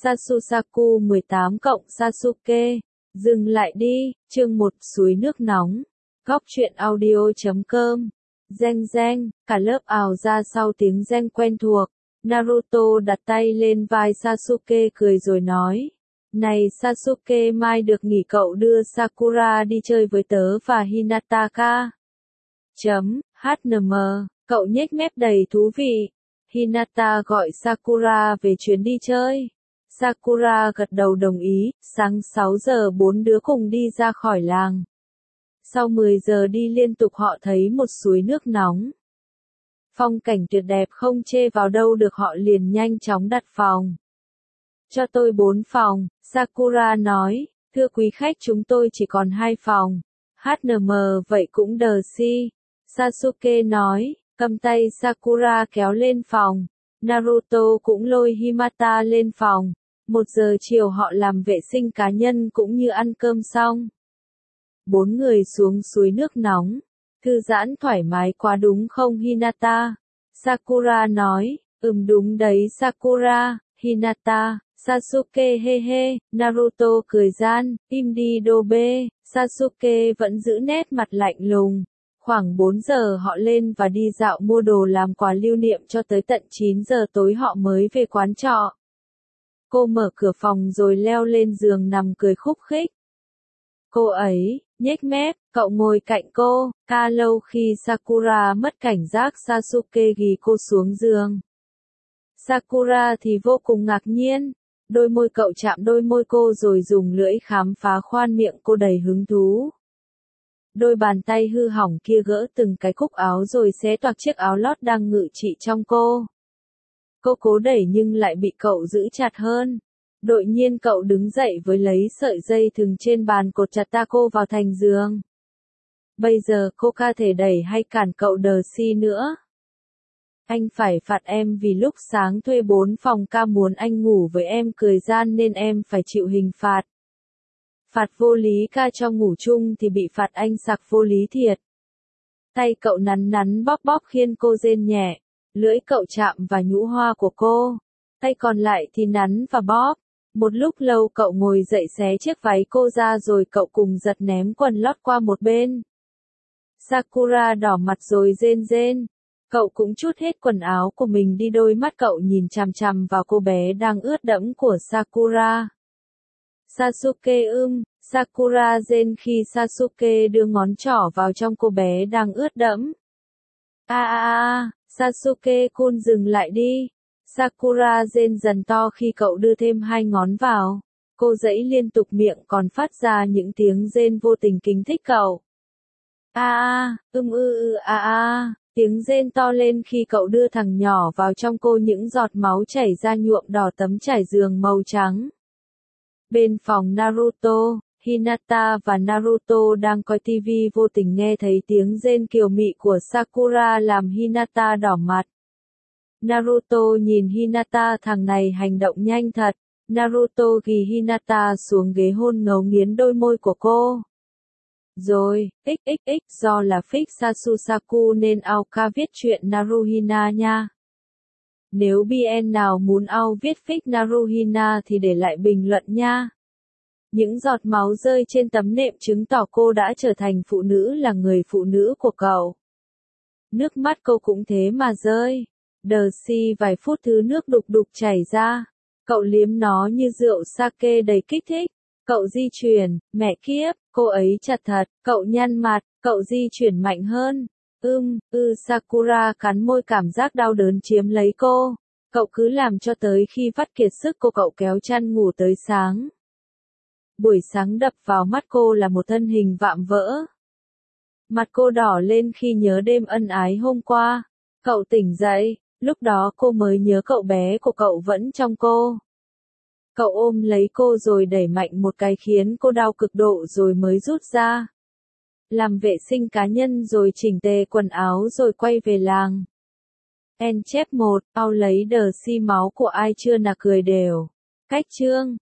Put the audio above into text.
Sasusaku 18 cộng Sasuke. Dừng lại đi, chương 1 suối nước nóng. Góc truyện audio.com. Reng reng, cả lớp ào ra sau tiếng reng quen thuộc. Naruto đặt tay lên vai Sasuke cười rồi nói. Này Sasuke, mai được nghỉ cậu đưa Sakura đi chơi với tớ và Hinata. HNM, cậu nhếch mép đầy thú vị. Hinata gọi Sakura về chuyến đi chơi. Sakura gật đầu đồng ý, sáng 6 giờ 4 đứa cùng đi ra khỏi làng. Sau 10 giờ đi liên tục họ thấy một suối nước nóng. Phong cảnh tuyệt đẹp không chê vào đâu được, họ liền nhanh chóng đặt phòng. Cho tôi 4 phòng, Sakura nói, thưa quý khách chúng tôi chỉ còn 2 phòng. HNM vậy cũng đờ si. Sasuke nói, cầm tay Sakura kéo lên phòng. Naruto cũng lôi Hinata lên phòng. 1 giờ chiều họ làm vệ sinh cá nhân cũng như ăn cơm xong. 4 người xuống suối nước nóng. Thư giãn thoải mái quá đúng không Hinata? Sakura nói, đúng đấy Sakura, Hinata. Sasuke he he, Naruto cười gian, im đi đô bê. Sasuke vẫn giữ nét mặt lạnh lùng. Khoảng 4 giờ họ lên và đi dạo mua đồ làm quà lưu niệm cho tới tận 9 giờ tối họ mới về quán trọ. Cô mở cửa phòng rồi leo lên giường nằm cười khúc khích. Cô ấy, nhếch mép, cậu ngồi cạnh cô. Lâu khi Sakura mất cảnh giác Sasuke ghì cô xuống giường. Sakura thì vô cùng ngạc nhiên. Đôi môi cậu chạm đôi môi cô rồi dùng lưỡi khám phá khoan miệng cô đầy hứng thú. Đôi bàn tay hư hỏng kia gỡ từng cái cúc áo rồi xé toạc chiếc áo lót đang ngự trị trong cô. Cô cố đẩy nhưng lại bị cậu giữ chặt hơn. Đột nhiên cậu đứng dậy với lấy sợi dây thừng trên bàn cột chặt cô vào thành giường. Bây giờ cô ca thể đẩy hay cản cậu đờ si nữa. Anh phải phạt em vì lúc sáng thuê 4 phòng ca muốn anh ngủ với em cười gian nên em phải chịu hình phạt. Phạt vô lý ca cho ngủ chung thì bị phạt anh sặc vô lý thiệt. Tay cậu nắn nắn bóp bóp khiên cô rên nhẹ. Lưỡi cậu chạm vào nhũ hoa của cô. Tay còn lại thì nắn và bóp. Một lúc lâu cậu ngồi dậy xé chiếc váy cô ra rồi cậu cùng giật ném quần lót qua một bên. Sakura đỏ mặt rồi rên rên. Cậu cũng trút hết quần áo của mình đi, đôi mắt cậu nhìn chằm chằm vào cô bé đang ướt đẫm của Sakura. Sasuke Sakura rên khi Sasuke đưa ngón trỏ vào trong cô bé đang ướt đẫm. Sasuke-kun dừng lại đi. Sakura rên dần to khi cậu đưa thêm 2 ngón vào. Cô giãy liên tục miệng còn phát ra những tiếng rên vô tình kích thích cậu. Tiếng rên to lên khi cậu đưa thằng nhỏ vào trong cô, những giọt máu chảy ra nhuộm đỏ tấm trải giường màu trắng. Bên phòng Naruto, Hinata và Naruto đang coi TV vô tình nghe thấy tiếng rên kiều mị của Sakura làm Hinata đỏ mặt. Naruto nhìn Hinata, thằng này hành động nhanh thật. Naruto ghì Hinata xuống ghế hôn ngấu nghiến đôi môi của cô. Rồi, do là fic Sasusaku nên Aoka viết chuyện Naruhina nha. Nếu BN nào muốn Ao viết fic Naruhina thì để lại bình luận nha. Những giọt máu rơi trên tấm nệm chứng tỏ cô đã trở thành phụ nữ, là người phụ nữ của cậu. Nước mắt cô cũng thế mà rơi. Đờ si vài phút thứ nước đục đục chảy ra. Cậu liếm nó như rượu sake đầy kích thích. Cậu di chuyển, mẹ kiếp, cô ấy chặt thật. Cậu nhăn mặt, cậu di chuyển mạnh hơn. Sakura cắn môi, cảm giác đau đớn chiếm lấy cô. Cậu cứ làm cho tới khi vắt kiệt sức cậu kéo chăn ngủ tới sáng. Buổi sáng đập vào mắt cô là một thân hình vạm vỡ. Mặt cô đỏ lên khi nhớ đêm ân ái hôm qua. Cậu tỉnh dậy, lúc đó cô mới nhớ cậu bé của cậu vẫn trong cô. Cậu ôm lấy cô rồi đẩy mạnh một cái khiến cô đau cực độ rồi mới rút ra. Làm vệ sinh cá nhân rồi chỉnh tề quần áo rồi quay về làng. Chép 1, Ao lấy đờ si máu của ai chưa nà cười đều. Cách chương